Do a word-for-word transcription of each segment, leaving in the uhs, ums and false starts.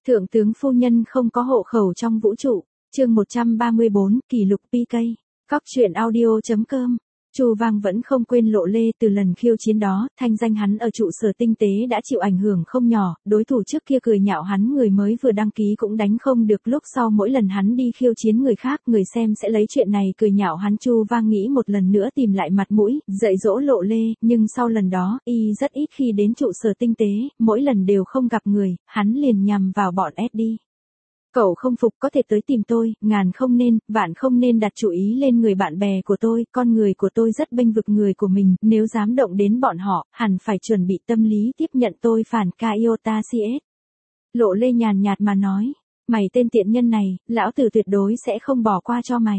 Thượng tướng phu nhân không có hộ khẩu trong vũ trụ. Chương một trăm ba mươi bốn, kỷ lục pê ca. Cóc truyện audio chấm com. Chu Vang vẫn không quên Lộ Lê, từ lần khiêu chiến đó, thanh danh hắn ở trụ sở tinh tế đã chịu ảnh hưởng không nhỏ, đối thủ trước kia cười nhạo hắn người mới vừa đăng ký cũng đánh không được, lúc sau mỗi lần hắn đi khiêu chiến người khác, người xem sẽ lấy chuyện này cười nhạo hắn. Chu Vang nghĩ một lần nữa tìm lại mặt mũi, dạy dỗ Lộ Lê, nhưng sau lần đó, y rất ít khi đến trụ sở tinh tế, mỗi lần đều không gặp người, hắn liền nhằm vào bọn ét đê. Cậu không phục có thể tới tìm tôi, ngàn không nên, vạn không nên đặt chủ ý lên người bạn bè của tôi, con người của tôi rất bênh vực người của mình, nếu dám động đến bọn họ, hẳn phải chuẩn bị tâm lý tiếp nhận tôi phản Iota xê ét. Lộ Lê nhàn nhạt mà nói, mày tên tiện nhân này, lão tử tuyệt đối sẽ không bỏ qua cho mày.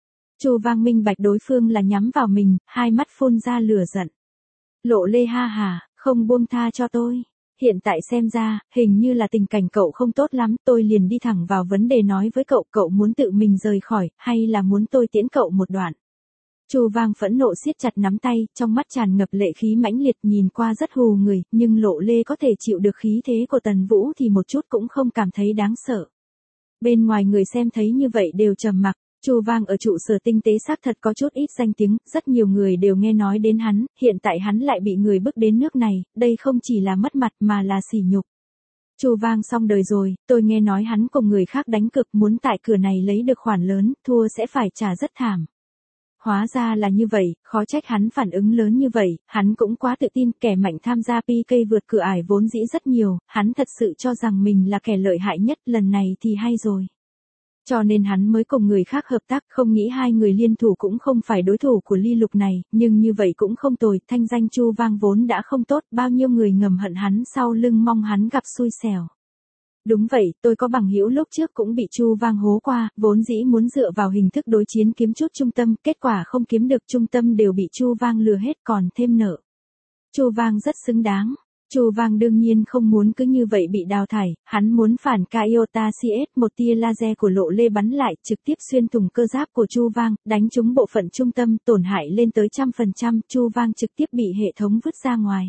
Chu Vang minh bạch đối phương là nhắm vào mình, hai mắt phun ra lửa giận. Lộ Lê ha hà, không buông tha cho tôi. Hiện tại xem ra, hình như là tình cảnh cậu không tốt lắm, tôi liền đi thẳng vào vấn đề nói với cậu, cậu muốn tự mình rời khỏi, hay là muốn tôi tiễn cậu một đoạn. Chu Vang phẫn nộ siết chặt nắm tay, trong mắt tràn ngập lệ khí mãnh liệt, nhìn qua rất hù người, nhưng Lộ Lê có thể chịu được khí thế của Tần Vũ thì một chút cũng không cảm thấy đáng sợ. Bên ngoài người xem thấy như vậy đều trầm mặc. Chu Vang ở trụ sở tinh tế xác thật có chút ít danh tiếng, rất nhiều người đều nghe nói đến hắn, hiện tại hắn lại bị người bức đến nước này, đây không chỉ là mất mặt mà là sỉ nhục. Chu Vang xong đời rồi, tôi nghe nói hắn cùng người khác đánh cược muốn tại cửa này lấy được khoản lớn, thua sẽ phải trả rất thảm. Hóa ra là như vậy, khó trách hắn phản ứng lớn như vậy, hắn cũng quá tự tin, kẻ mạnh tham gia pê ca vượt cửa ải vốn dĩ rất nhiều, hắn thật sự cho rằng mình là kẻ lợi hại nhất, lần này thì hay rồi. Cho nên hắn mới cùng người khác hợp tác, không nghĩ hai người liên thủ cũng không phải đối thủ của Ly Lục này, nhưng như vậy cũng không tồi, thanh danh Chu Vang vốn đã không tốt, bao nhiêu người ngầm hận hắn sau lưng mong hắn gặp xui xẻo. Đúng vậy, tôi có bằng hữu lúc trước cũng bị Chu Vang hố qua, vốn dĩ muốn dựa vào hình thức đối chiến kiếm chút trung tâm, kết quả không kiếm được trung tâm đều bị Chu Vang lừa hết còn thêm nợ. Chu Vang rất xứng đáng. Chu Vang đương nhiên không muốn cứ như vậy bị đào thải, hắn muốn phản Iota xê ét, một tia laser của Lộ Lê bắn lại, trực tiếp xuyên thủng cơ giáp của Chu Vang, đánh trúng bộ phận trung tâm, tổn hại lên tới trăm phần trăm, Chu Vang trực tiếp bị hệ thống vứt ra ngoài.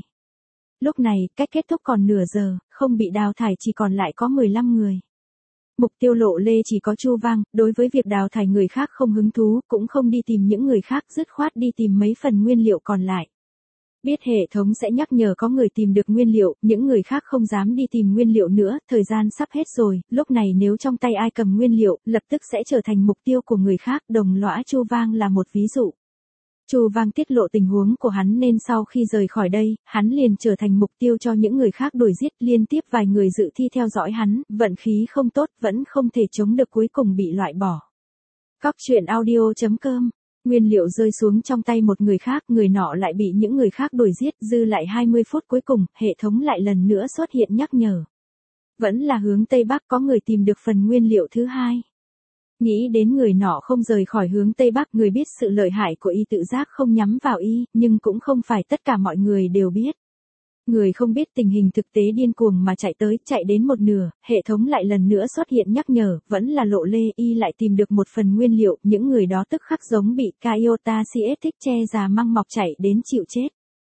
Lúc này, cách kết thúc còn nửa giờ, không bị đào thải chỉ còn lại có mười lăm người. Mục tiêu Lộ Lê chỉ có Chu Vang, đối với việc đào thải người khác không hứng thú, cũng không đi tìm những người khác, dứt khoát đi tìm mấy phần nguyên liệu còn lại. Biết hệ thống sẽ nhắc nhở có người tìm được nguyên liệu, những người khác không dám đi tìm nguyên liệu nữa, thời gian sắp hết rồi, lúc này nếu trong tay ai cầm nguyên liệu, lập tức sẽ trở thành mục tiêu của người khác, đồng lõa Chu Vang là một ví dụ. Chu Vang tiết lộ tình huống của hắn nên sau khi rời khỏi đây, hắn liền trở thành mục tiêu cho những người khác đuổi giết, liên tiếp vài người dự thi theo dõi hắn, vận khí không tốt, vẫn không thể chống được cuối cùng bị loại bỏ. Cóc truyện audio chấm com. Nguyên liệu rơi xuống trong tay một người khác, người nọ lại bị những người khác đuổi giết, dư lại hai mươi phút cuối cùng, hệ thống lại lần nữa xuất hiện nhắc nhở. Vẫn là hướng Tây Bắc có người tìm được phần nguyên liệu thứ hai. Nghĩ đến người nọ không rời khỏi hướng Tây Bắc, người biết sự lợi hại của y tự giác không nhắm vào y, nhưng cũng không phải tất cả mọi người đều biết. Người không biết tình hình thực tế điên cuồng mà chạy tới, chạy đến một nửa, hệ thống lại lần nữa xuất hiện nhắc nhở, vẫn là Lộ Lê, y lại tìm được một phần nguyên liệu, những người đó tức khắc giống bị Iota xê ét thích che già măng mọc chạy đến chịu chết.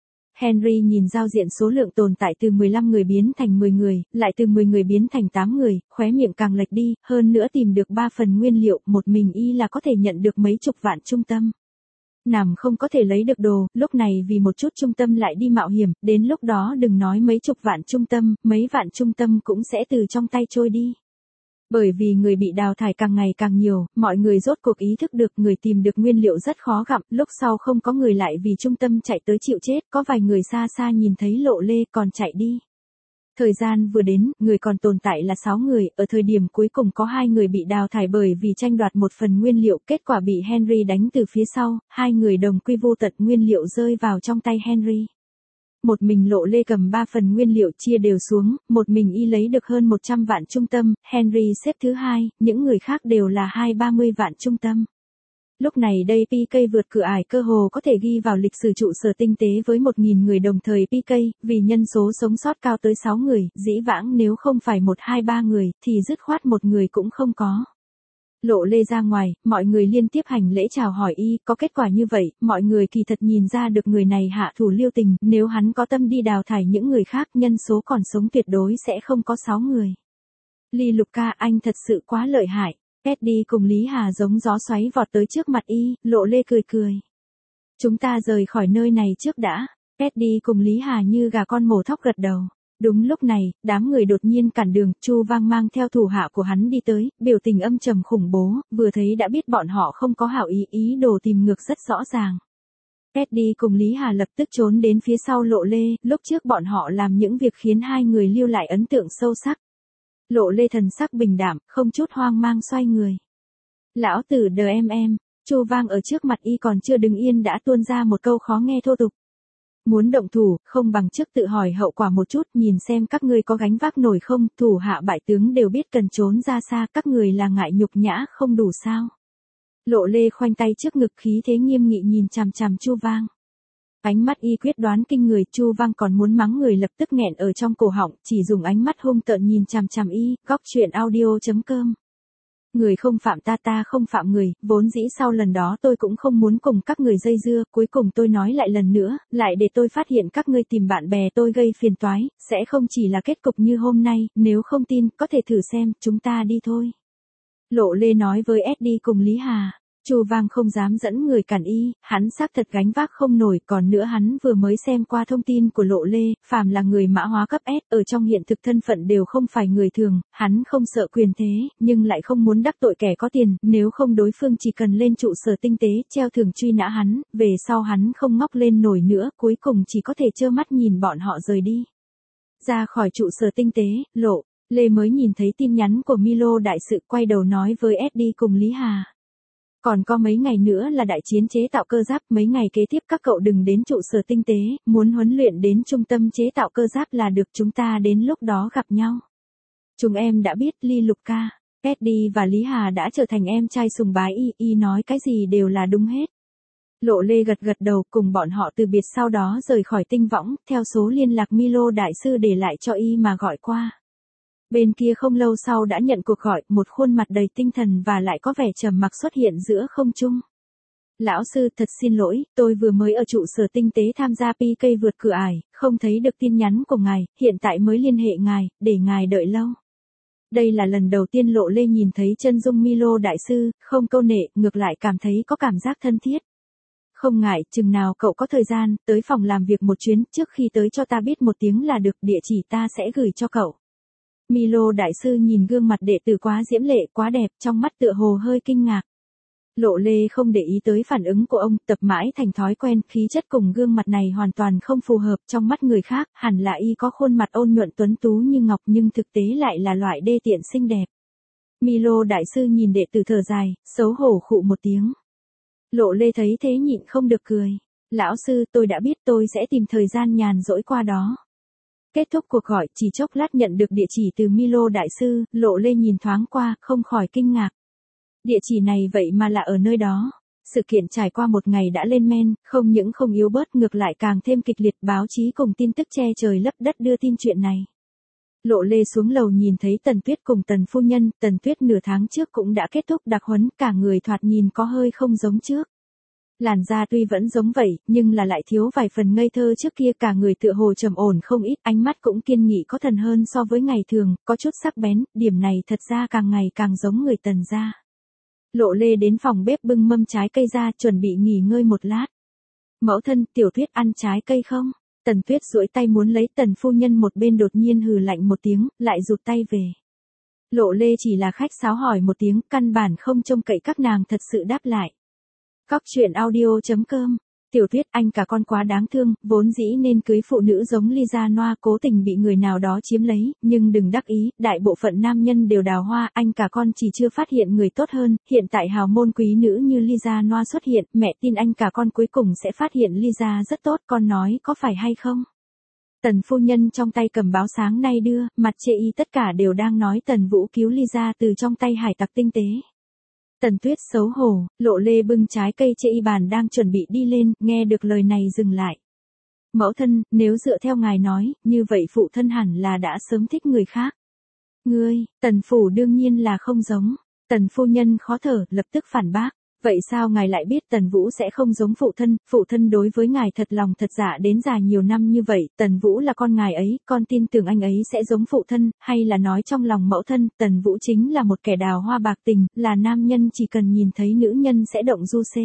Henry nhìn giao diện số lượng tồn tại từ mười lăm người biến thành mười người, lại từ mười người biến thành tám người, khóe miệng càng lệch đi, hơn nữa tìm được ba phần nguyên liệu, một mình y là có thể nhận được mấy chục vạn trung tâm. Nằm không có thể lấy được đồ, lúc này vì một chút trung tâm lại đi mạo hiểm, đến lúc đó đừng nói mấy chục vạn trung tâm, mấy vạn trung tâm cũng sẽ từ trong tay trôi đi. Bởi vì người bị đào thải càng ngày càng nhiều, mọi người rốt cuộc ý thức được người tìm được nguyên liệu rất khó gặp, lúc sau không có người lại vì trung tâm chạy tới chịu chết, có vài người xa xa nhìn thấy Lộ Lê còn chạy đi. Thời gian vừa đến, người còn tồn tại là sáu người, ở thời điểm cuối cùng có hai người bị đào thải bởi vì tranh đoạt một phần nguyên liệu, kết quả bị Henry đánh từ phía sau, hai người đồng quy vô tận, nguyên liệu rơi vào trong tay Henry. Một mình Lộ Lê cầm ba phần nguyên liệu chia đều xuống, một mình y lấy được hơn một trăm vạn trung tâm, Henry xếp thứ hai, những người khác đều là hai ba mươi vạn trung tâm. Lúc này đây pê ca vượt cửa ải cơ hồ có thể ghi vào lịch sử trụ sở tinh tế với một nghìn người đồng thời pê ca, vì nhân số sống sót cao tới sáu người, dĩ vãng nếu không phải một hai ba người, thì dứt khoát một người cũng không có. Lộ Lê ra ngoài, mọi người liên tiếp hành lễ chào hỏi y, có kết quả như vậy, mọi người kỳ thật nhìn ra được người này hạ thủ lưu tình, nếu hắn có tâm đi đào thải những người khác, nhân số còn sống tuyệt đối sẽ không có sáu người. Ly Lục ca, anh thật sự quá lợi hại. Eddie cùng Lý Hà giống gió xoáy vọt tới trước mặt y, Lộ Lê cười cười. Chúng ta rời khỏi nơi này trước đã. Eddie cùng Lý Hà như gà con mổ thóc gật đầu. Đúng lúc này, đám người đột nhiên cản đường, Chu Vang mang theo thủ hạ của hắn đi tới, biểu tình âm trầm khủng bố, vừa thấy đã biết bọn họ không có hảo ý, ý đồ tìm ngược rất rõ ràng. Eddie cùng Lý Hà lập tức trốn đến phía sau Lộ Lê, lúc trước bọn họ làm những việc khiến hai người lưu lại ấn tượng sâu sắc. Lộ Lê thần sắc bình đạm, không chút hoang mang xoay người. Lão tử đờ em em, Chu Vang ở trước mặt y còn chưa đứng yên đã tuôn ra một câu khó nghe thô tục. Muốn động thủ, không bằng trước tự hỏi hậu quả một chút, nhìn xem các ngươi có gánh vác nổi không, thủ hạ bại tướng đều biết cần trốn ra xa, các người là ngại nhục nhã không đủ sao. Lộ Lê khoanh tay trước ngực khí thế nghiêm nghị nhìn chằm chằm Chu Vang. Ánh mắt y quyết đoán kinh người, Chu Vang còn muốn mắng người lập tức nghẹn ở trong cổ họng, chỉ dùng ánh mắt hung tợn nhìn chằm chằm y, góc truyện audio chấm com. Người không phạm ta ta không phạm người, vốn dĩ sau lần đó tôi cũng không muốn cùng các người dây dưa, cuối cùng tôi nói lại lần nữa, lại để tôi phát hiện các ngươi tìm bạn bè tôi gây phiền toái, sẽ không chỉ là kết cục như hôm nay, nếu không tin, có thể thử xem, chúng ta đi thôi. Lộ Lê nói với Eddie cùng Lý Hà. Chu Vang không dám dẫn người cản y, hắn xác thật gánh vác không nổi, còn nữa hắn vừa mới xem qua thông tin của Lộ Lê, phàm là người mã hóa cấp S, ở trong hiện thực thân phận đều không phải người thường, hắn không sợ quyền thế, nhưng lại không muốn đắc tội kẻ có tiền, nếu không đối phương chỉ cần lên trụ sở tinh tế, treo thưởng truy nã hắn, về sau hắn không ngóc lên nổi nữa, cuối cùng chỉ có thể trơ mắt nhìn bọn họ rời đi. Ra khỏi trụ sở tinh tế, Lộ Lê mới nhìn thấy tin nhắn của Milo đại sự, quay đầu nói với Eddie cùng Lý Hà. Còn có mấy ngày nữa là đại chiến chế tạo cơ giáp, mấy ngày kế tiếp các cậu đừng đến trụ sở tinh tế, muốn huấn luyện đến trung tâm chế tạo cơ giáp là được, chúng ta đến lúc đó gặp nhau. Chúng em đã biết, Ly Lục ca. Eddie và Lý Hà đã trở thành em trai sùng bái y, y nói cái gì đều là đúng hết. Lộ Lê gật gật đầu, cùng bọn họ từ biệt, sau đó rời khỏi tinh võng, theo số liên lạc Milo đại sư để lại cho y mà gọi qua. Bên kia không lâu sau đã nhận cuộc gọi, một khuôn mặt đầy tinh thần và lại có vẻ trầm mặc xuất hiện giữa không trung. Lão sư, thật xin lỗi, tôi vừa mới ở trụ sở tinh tế tham gia pê ca vượt cửa ải, không thấy được tin nhắn của ngài, hiện tại mới liên hệ ngài, để ngài đợi lâu. Đây là lần đầu tiên Lộ Lê nhìn thấy chân dung Milo đại sư, không câu nệ, ngược lại cảm thấy có cảm giác thân thiết. Không ngại, chừng nào cậu có thời gian, tới phòng làm việc một chuyến, trước khi tới cho ta biết một tiếng là được, địa chỉ ta sẽ gửi cho cậu. Milo đại sư nhìn gương mặt đệ tử quá diễm lệ, quá đẹp, trong mắt tựa hồ hơi kinh ngạc. Lộ Lê không để ý tới phản ứng của ông, tập mãi thành thói quen, khí chất cùng gương mặt này hoàn toàn không phù hợp, trong mắt người khác, hẳn là y có khuôn mặt ôn nhuận tuấn tú như ngọc nhưng thực tế lại là loại đê tiện xinh đẹp. Milo đại sư nhìn đệ tử thở dài, xấu hổ khụ một tiếng. Lộ Lê thấy thế nhịn không được cười. Lão sư, tôi đã biết, tôi sẽ tìm thời gian nhàn rỗi qua đó. Kết thúc cuộc gọi, chỉ chốc lát nhận được địa chỉ từ Milo đại sư, Lộ Lê nhìn thoáng qua, không khỏi kinh ngạc. Địa chỉ này vậy mà là ở nơi đó. Sự kiện trải qua một ngày đã lên men, không những không yếu bớt ngược lại càng thêm kịch liệt, báo chí cùng tin tức che trời lấp đất đưa tin chuyện này. Lộ Lê xuống lầu nhìn thấy Tần Tuyết cùng Tần phu nhân, Tần Tuyết nửa tháng trước cũng đã kết thúc đặc huấn, cả người thoạt nhìn có hơi không giống trước. Làn da tuy vẫn giống vậy, nhưng là lại thiếu vài phần ngây thơ trước kia, cả người tựa hồ trầm ổn không ít, ánh mắt cũng kiên nghị có thần hơn so với ngày thường, có chút sắc bén, điểm này thật ra càng ngày càng giống người Tần gia. Lộ Lê đến phòng bếp bưng mâm trái cây ra, chuẩn bị nghỉ ngơi một lát. Mẫu thân, Tiểu Tuyết ăn trái cây không? Tần Tuyết duỗi tay muốn lấy, Tần phu nhân một bên đột nhiên hừ lạnh một tiếng, lại rụt tay về. Lộ Lê chỉ là khách sáo hỏi một tiếng, căn bản không trông cậy các nàng thật sự đáp lại. Góc truyện audio chấm com. Tiểu Tuyết, anh cả con quá đáng thương, vốn dĩ nên cưới phụ nữ giống Lisa Noa, cố tình bị người nào đó chiếm lấy, nhưng đừng đắc ý, đại bộ phận nam nhân đều đào hoa, anh cả con chỉ chưa phát hiện người tốt hơn, hiện tại hào môn quý nữ như Lisa Noa xuất hiện, mẹ tin anh cả con cuối cùng sẽ phát hiện Lisa rất tốt, con nói có phải hay không? Tần phu nhân trong tay cầm báo sáng nay đưa, mặt chê y tất cả đều đang nói Tần Vũ cứu Lisa từ trong tay hải tặc tinh tế. Tần Tuyết xấu hổ, Lộ Lê bưng trái cây chê y bàn đang chuẩn bị đi lên, nghe được lời này dừng lại. Mẫu thân, nếu dựa theo ngài nói, như vậy phụ thân hẳn là đã sớm thích người khác. Ngươi, Tần phủ đương nhiên là không giống. Tần phu nhân khó thở, lập tức phản bác. Vậy sao ngài lại biết Tần Vũ sẽ không giống phụ thân, phụ thân đối với ngài thật lòng thật dạ đến dài nhiều năm như vậy, Tần Vũ là con ngài ấy, con tin tưởng anh ấy sẽ giống phụ thân, hay là nói trong lòng mẫu thân, Tần Vũ chính là một kẻ đào hoa bạc tình, là nam nhân chỉ cần nhìn thấy nữ nhân sẽ động du xê.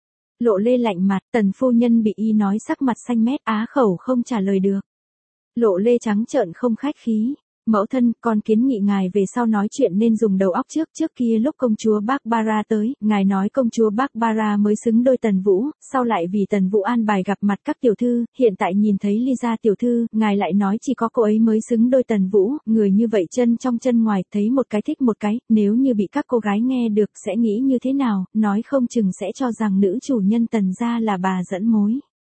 Lộ Lê lạnh mặt, Tần phu nhân bị y nói sắc mặt xanh mét, á khẩu không trả lời được. Lộ Lê trắng trợn không khách khí. Mẫu thân, con kiến nghị ngài về sau nói chuyện nên dùng đầu óc trước, trước kia lúc công chúa Barbara tới, ngài nói công chúa Barbara mới xứng đôi Tần Vũ, sau lại vì Tần Vũ an bài gặp mặt các tiểu thư, hiện tại nhìn thấy Lisa tiểu thư, ngài lại nói chỉ có cô ấy mới xứng đôi Tần Vũ, người như vậy chân trong chân ngoài, thấy một cái thích một cái, nếu như bị các cô gái nghe được sẽ nghĩ như thế nào, nói không chừng sẽ cho rằng nữ chủ nhân Tần gia là bà dẫn mối.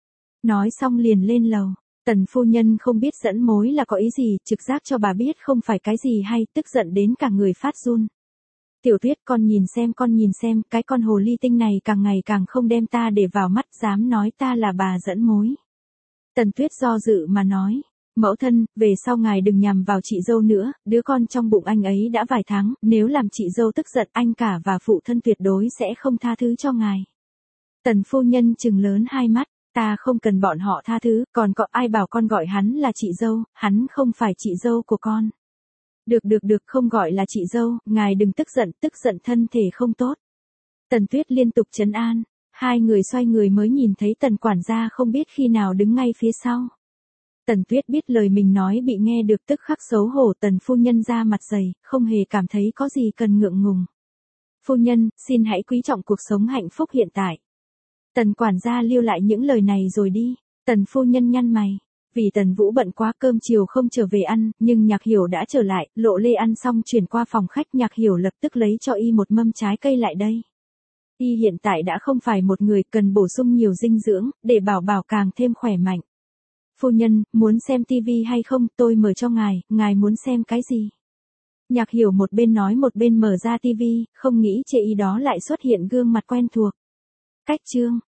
Nói xong liền lên lầu. Tần phu nhân không biết dẫn mối là có ý gì, trực giác cho bà biết không phải cái gì hay, tức giận đến cả người phát run. Tiểu Tuyết, con nhìn xem, con nhìn xem, cái con hồ ly tinh này càng ngày càng không đem ta để vào mắt, dám nói ta là bà dẫn mối. Tần Tuyết do dự mà nói, mẫu thân, về sau ngài đừng nhằm vào chị dâu nữa, đứa con trong bụng anh ấy đã vài tháng, nếu làm chị dâu tức giận anh cả và phụ thân tuyệt đối sẽ không tha thứ cho ngài. Tần phu nhân trừng lớn hai mắt. Ta không cần bọn họ tha thứ, còn có ai bảo con gọi hắn là chị dâu, hắn không phải chị dâu của con. Được được được, không gọi là chị dâu, ngài đừng tức giận, tức giận thân thể không tốt. Tần Tuyết liên tục trấn an, hai người xoay người mới nhìn thấy Tần quản gia không biết khi nào đứng ngay phía sau. Tần Tuyết biết lời mình nói bị nghe được tức khắc xấu hổ, Tần phu nhân ra mặt dày, không hề cảm thấy có gì cần ngượng ngùng. Phu nhân, xin hãy quý trọng cuộc sống hạnh phúc hiện tại. Tần quản gia lưu lại những lời này rồi đi. Tần phu nhân nhăn mày. Vì Tần Vũ bận quá cơm chiều không trở về ăn, nhưng Nhạc Hiểu đã trở lại, Lộ Lê ăn xong chuyển qua phòng khách, Nhạc Hiểu lập tức lấy cho y một mâm trái cây lại đây. Y hiện tại đã không phải một người, cần bổ sung nhiều dinh dưỡng, để bảo bảo càng thêm khỏe mạnh. Phu nhân, muốn xem tivi hay không, tôi mở cho ngài, ngài muốn xem cái gì? Nhạc Hiểu một bên nói một bên mở ra tivi, không nghĩ chê y đó lại xuất hiện gương mặt quen thuộc. Cách chương